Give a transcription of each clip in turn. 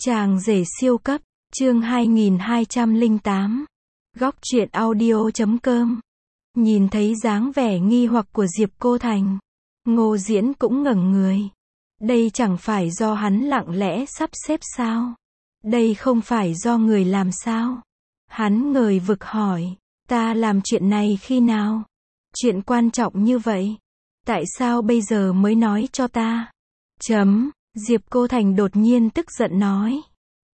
Chàng rể siêu cấp, chương 2208. Góc truyện audio.com. Nhìn thấy dáng vẻ nghi hoặc của Diệp Cô Thành, Ngô Diễn cũng ngẩng người. Đây chẳng phải do hắn lặng lẽ sắp xếp sao? Đây không phải do người làm sao? Hắn ngời vực hỏi, ta làm chuyện này khi nào? Chuyện quan trọng như vậy, tại sao bây giờ mới nói cho ta? Diệp Cô Thành đột nhiên tức giận nói.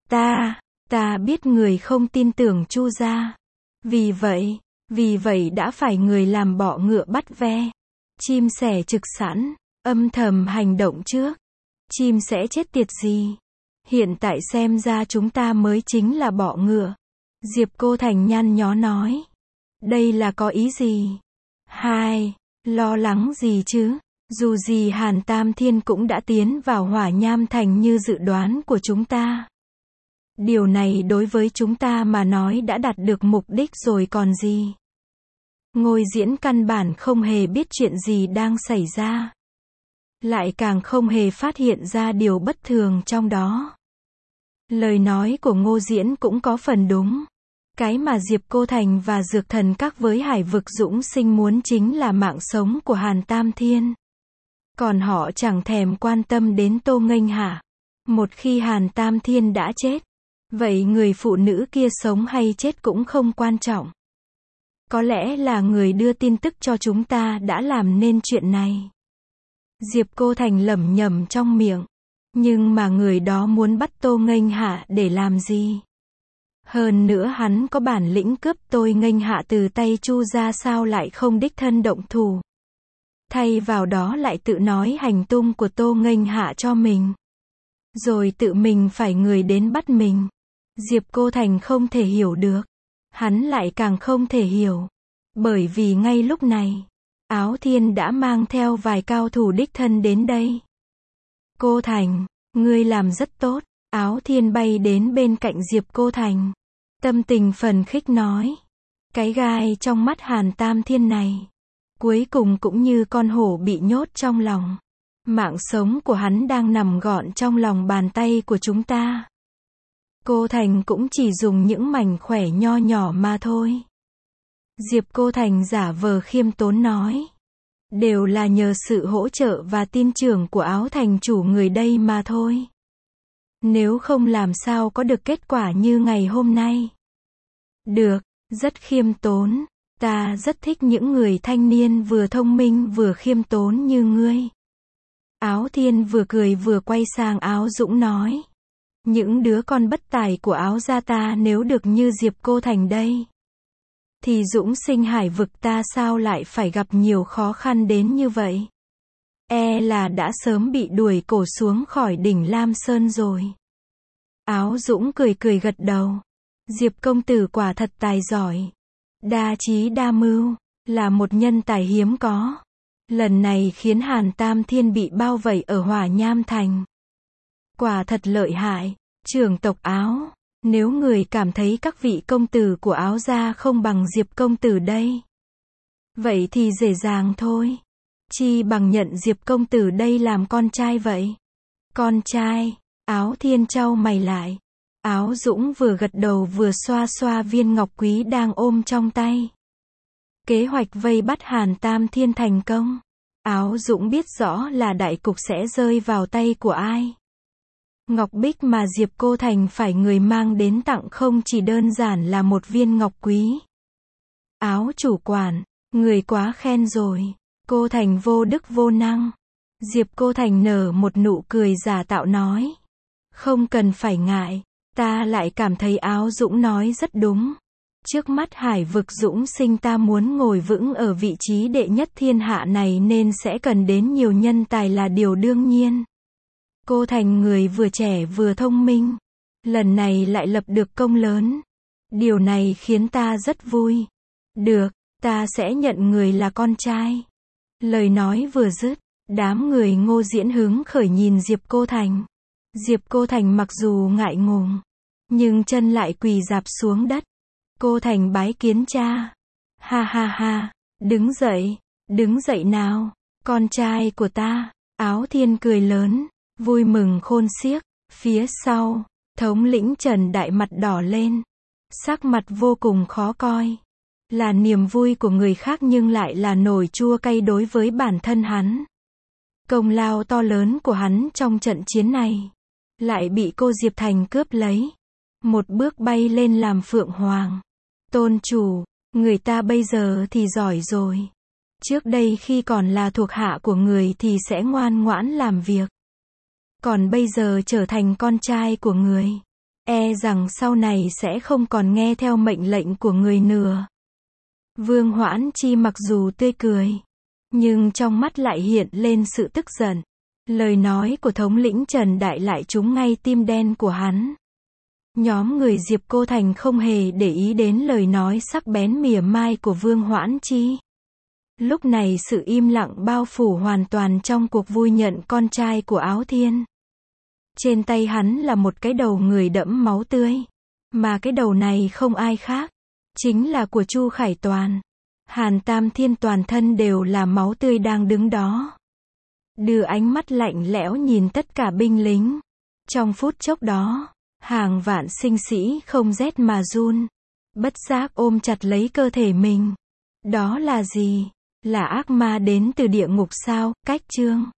Ta biết người không tin tưởng Chu gia. Vì vậy đã phải người làm bọ ngựa bắt ve. Chim sẻ trực sẵn, âm thầm hành động trước. Chim sẽ chết tiệt gì? Hiện tại xem ra chúng ta mới chính là bọ ngựa. Diệp Cô Thành nhăn nhó nói. Đây là có ý gì? Lo lắng gì chứ? Dù gì Hàn Tam Thiên cũng đã tiến vào Hỏa Nham Thành như dự đoán của chúng ta. Điều này đối với chúng ta mà nói đã đạt được mục đích rồi còn gì. Ngôi Diễn căn bản không hề biết chuyện gì đang xảy ra. Lại càng không hề phát hiện ra điều bất thường trong đó. Lời nói của Ngô Diễn cũng có phần đúng. Cái mà Diệp Cô Thành và Dược Thần Các với Hải Vực Dũng Sinh muốn chính là mạng sống của Hàn Tam Thiên. Còn họ chẳng thèm quan tâm đến Tô Nghênh Hạ. Một khi Hàn Tam Thiên đã chết, vậy người phụ nữ kia sống hay chết cũng không quan trọng. Có lẽ là người đưa tin tức cho chúng ta đã làm nên chuyện này. Diệp Cô Thành lẩm nhẩm trong miệng. Nhưng mà người đó muốn bắt Tô Nghênh Hạ để làm gì? Hơn nữa hắn có bản lĩnh cướp Tô Nghênh Hạ từ tay Chu gia sao lại không đích thân động thủ? Thay vào đó lại tự nói hành tung của Tô Nghênh Hạ cho mình. Rồi tự mình phải người đến bắt mình. Diệp Cô Thành không thể hiểu được. Hắn lại càng không thể hiểu. Bởi vì ngay lúc này, Áo Thiên đã mang theo vài cao thủ đích thân đến đây. Cô Thành, ngươi làm rất tốt. Áo Thiên bay đến bên cạnh Diệp Cô Thành. Tâm tình phấn khích nói. Cái gai trong mắt Hàn Tam Thiên này, cuối cùng cũng như con hổ bị nhốt trong lòng. Mạng sống của hắn đang nằm gọn trong lòng bàn tay của chúng ta. Cô Thành cũng chỉ dùng những mảnh khỏe nho nhỏ mà thôi. Diệp Cô Thành giả vờ khiêm tốn nói. Đều là nhờ sự hỗ trợ và tin tưởng của Áo Thành chủ người đây mà thôi. Nếu không làm sao có được kết quả như ngày hôm nay. Được, rất khiêm tốn. Ta rất thích những người thanh niên vừa thông minh vừa khiêm tốn như ngươi. Áo Thiên vừa cười vừa quay sang Áo Dũng nói. Những đứa con bất tài của Áo gia ta nếu được như Diệp Cô Thành đây, thì Dũng Sinh Hải Vực ta sao lại phải gặp nhiều khó khăn đến như vậy? E là đã sớm bị đuổi cổ xuống khỏi đỉnh Lam Sơn rồi. Áo Dũng cười cười gật đầu. Diệp công tử quả thật tài giỏi. Đa trí đa mưu, là một nhân tài hiếm có. Lần này khiến Hàn Tam Thiên bị bao vây ở Hỏa Nham Thành. Quả thật lợi hại. Trưởng tộc Áo, nếu người cảm thấy các vị công tử của Áo gia không bằng Diệp công tử đây, vậy thì dễ dàng thôi. Chi bằng nhận Diệp công tử đây làm con trai vậy. Con trai? Áo Thiên chau mày lại. Áo Dũng vừa gật đầu vừa xoa xoa viên ngọc quý đang ôm trong tay. Kế hoạch vây bắt Hàn Tam Thiên thành công. Áo Dũng biết rõ là đại cục sẽ rơi vào tay của ai. Ngọc bích mà Diệp Cô Thành phải người mang đến tặng không chỉ đơn giản là một viên ngọc quý. Áo chủ quản, người quá khen rồi. Cô Thành vô đức vô năng. Diệp Cô Thành nở một nụ cười giả tạo nói. Không cần phải ngại. Ta lại cảm thấy Áo Dũng nói rất đúng. Trước mắt Hải Vực Dũng Sinh ta muốn ngồi vững ở vị trí đệ nhất thiên hạ này nên sẽ cần đến nhiều nhân tài là điều đương nhiên. Cô Thành người vừa trẻ vừa thông minh. Lần này lại lập được công lớn. Điều này khiến ta rất vui. Được, ta sẽ nhận người là con trai. Lời nói vừa dứt, đám người Ngô Diễn hứng khởi nhìn Diệp Cô Thành. Diệp Cô Thành mặc dù ngại ngùng, nhưng chân lại quỳ rạp xuống đất. Cô Thành bái kiến cha. Ha, đứng dậy nào, con trai của ta. Áo Thiên cười lớn, vui mừng khôn xiếc. Phía sau, Thống lĩnh Trần Đại mặt đỏ lên. Sắc mặt vô cùng khó coi. Là niềm vui của người khác nhưng lại là nổi chua cay đối với bản thân hắn. Công lao to lớn của hắn trong trận chiến này. Lại bị cô Diệp Thành cướp lấy. Một bước bay lên làm Phượng Hoàng. Tôn chủ, người ta bây giờ thì giỏi rồi. Trước đây khi còn là thuộc hạ của người thì sẽ ngoan ngoãn làm việc. Còn bây giờ trở thành con trai của người. E rằng sau này sẽ không còn nghe theo mệnh lệnh của người nữa. Vương Hoãn Chi mặc dù tươi cười. Nhưng trong mắt lại hiện lên sự tức giận. Lời nói của thống lĩnh Trần Đại lại trúng ngay tim đen của hắn. Nhóm người Diệp Cô Thành không hề để ý đến lời nói sắc bén mỉa mai của Vương Hoãn Chi. Lúc này sự im lặng bao phủ hoàn toàn trong cuộc vui nhận con trai của Áo Thiên. Trên tay hắn là một cái đầu người đẫm máu tươi. Mà cái đầu này không ai khác. Chính là của Chu Khải Toàn. Hàn Tam Thiên toàn thân đều là máu tươi đang đứng đó. Đưa ánh mắt lạnh lẽo nhìn tất cả binh lính. Trong phút chốc đó, hàng vạn sinh sĩ không rét mà run. Bất giác ôm chặt lấy cơ thể mình. Đó là gì? Là ác ma đến từ địa ngục sao? Cách chương